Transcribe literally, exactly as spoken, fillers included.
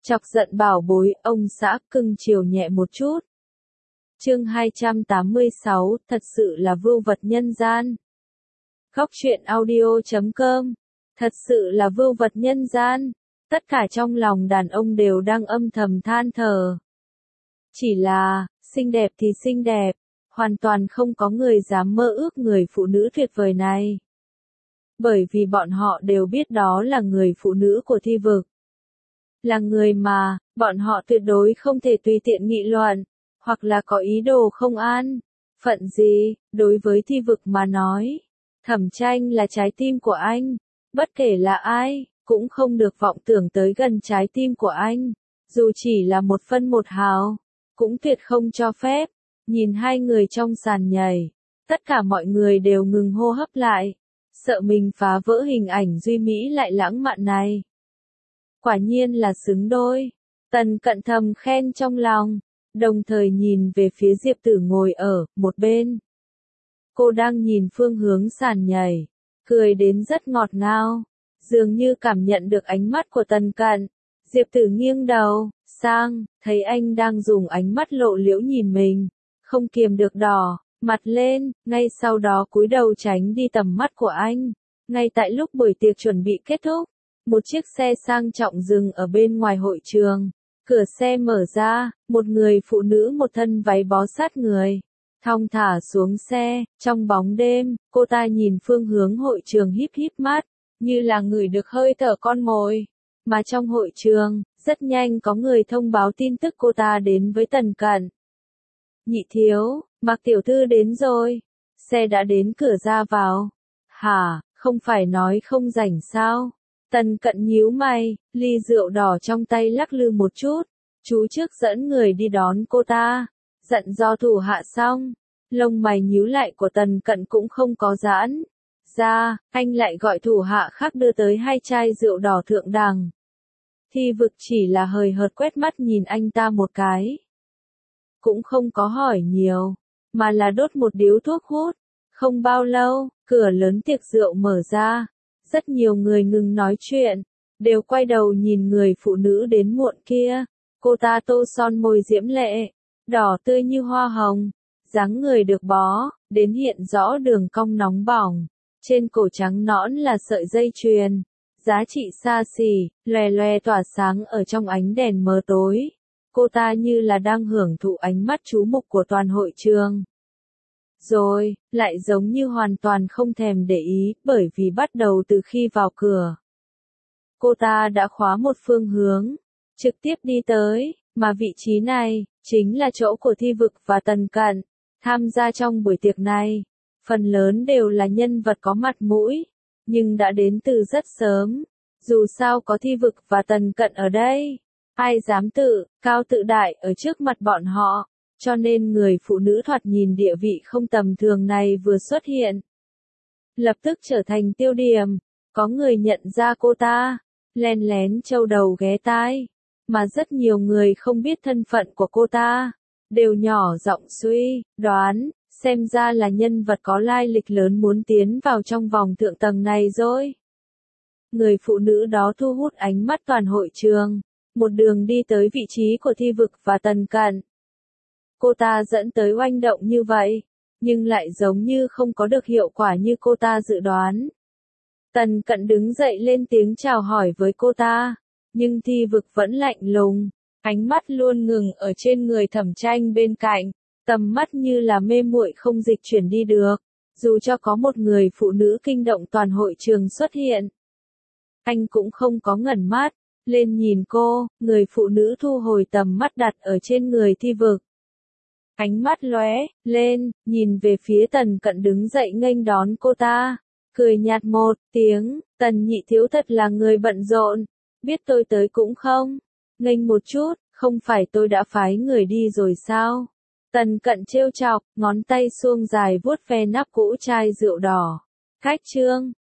Chọc giận bảo bối, ông xã cưng chiều nhẹ một chút. Chương hai trăm tám mươi sáu, thật sự là vưu vật nhân gian. Góc truyện audio chấm com. Thật sự là vưu vật nhân gian. Tất cả trong lòng đàn ông đều đang âm thầm than thở. Chỉ là, xinh đẹp thì xinh đẹp, hoàn toàn không có người dám mơ ước người phụ nữ tuyệt vời này. Bởi vì bọn họ đều biết đó là người phụ nữ của thi vực. Là người mà, bọn họ tuyệt đối không thể tùy tiện nghị luận, hoặc là có ý đồ không an. Phận gì, đối với thi vực mà nói, Thẩm Tranh là trái tim của anh, bất kể là ai, cũng không được vọng tưởng tới gần trái tim của anh, dù chỉ là một phân một hào, cũng tuyệt không cho phép. Nhìn hai người trong sàn nhảy, tất cả mọi người đều ngừng hô hấp lại, sợ mình phá vỡ hình ảnh duy mỹ lại lãng mạn này. Quả nhiên là xứng đôi. Tần Cận thầm khen trong lòng, đồng thời nhìn về phía Diệp Tử ngồi ở một bên. Cô đang nhìn phương hướng sàn nhảy, cười đến rất ngọt ngào, dường như cảm nhận được ánh mắt của Tần Cận. Diệp Tử nghiêng đầu sang, thấy anh đang dùng ánh mắt lộ liễu nhìn mình, không kiềm được đỏ mặt lên, ngay sau đó cúi đầu tránh đi tầm mắt của anh. Ngay tại lúc buổi tiệc chuẩn bị kết thúc, một chiếc xe sang trọng dừng ở bên ngoài hội trường. Cửa xe mở ra, một người phụ nữ một thân váy bó sát người, thong thả xuống xe. Trong bóng đêm, cô ta nhìn phương hướng hội trường híp híp mắt, như là ngửi được hơi thở con mồi. Mà trong hội trường, rất nhanh có người thông báo tin tức cô ta đến với Tần Cận. Nhị thiếu, Mạc tiểu thư đến rồi. Xe đã đến cửa ra vào. Hả, không phải nói không rảnh sao? Tần Cận nhíu mày, ly rượu đỏ trong tay lắc lư một chút. Chú trước dẫn người đi đón cô ta. Dặn do thủ hạ xong. Lông mày nhíu lại của Tần Cận cũng không có giãn ra, anh lại gọi thủ hạ khác đưa tới hai chai rượu đỏ thượng đẳng. Thi vực chỉ là hời hợt quét mắt nhìn anh ta một cái. Cũng không có hỏi nhiều, mà là đốt một điếu thuốc hút. Không bao lâu, cửa lớn tiệc rượu mở ra. Rất nhiều người ngừng nói chuyện, đều quay đầu nhìn người phụ nữ đến muộn kia. Cô ta tô son môi diễm lệ, đỏ tươi như hoa hồng, dáng người được bó, đến hiện rõ đường cong nóng bỏng. Trên cổ trắng nõn là sợi dây chuyền, giá trị xa xỉ, lòe loe tỏa sáng ở trong ánh đèn mờ tối. Cô ta như là đang hưởng thụ ánh mắt chú mục của toàn hội trường. Rồi, lại giống như hoàn toàn không thèm để ý, bởi vì bắt đầu từ khi vào cửa, cô ta đã khóa một phương hướng, trực tiếp đi tới, mà vị trí này, chính là chỗ của thi vực và Tần Cận. Tham gia trong buổi tiệc này, phần lớn đều là nhân vật có mặt mũi, nhưng đã đến từ rất sớm. Dù sao có thi vực và Tần Cận ở đây, ai dám tự cao tự đại ở trước mặt bọn họ, cho nên người phụ nữ thoạt nhìn địa vị không tầm thường này vừa xuất hiện, lập tức trở thành tiêu điểm. Có người nhận ra cô ta, len lén châu đầu ghé tai, mà rất nhiều người không biết thân phận của cô ta, đều nhỏ giọng suy đoán, xem ra là nhân vật có lai lịch lớn muốn tiến vào trong vòng thượng tầng này rồi. Người phụ nữ đó thu hút ánh mắt toàn hội trường, một đường đi tới vị trí của thi vực và Tần Cận. Cô ta dẫn tới oanh động như vậy, nhưng lại giống như không có được hiệu quả như cô ta dự đoán. Tần Cận đứng dậy lên tiếng chào hỏi với cô ta, nhưng thi vực vẫn lạnh lùng, ánh mắt luôn ngừng ở trên người Thẩm Tranh bên cạnh, tầm mắt như là mê muội không dịch chuyển đi được, dù cho có một người phụ nữ kinh động toàn hội trường xuất hiện. Anh cũng không có ngẩng mắt lên nhìn cô, người phụ nữ thu hồi tầm mắt đặt ở trên người thi vực. Ánh mắt lóe lên, nhìn về phía Tần Cận đứng dậy nghênh đón cô ta, cười nhạt một tiếng, Tần nhị thiếu thật là người bận rộn, biết tôi tới cũng không, nghênh một chút, không phải tôi đã phái người đi rồi sao? Tần Cận trêu chọc, ngón tay suông dài vuốt ve nắp cũ chai rượu đỏ. Cách chương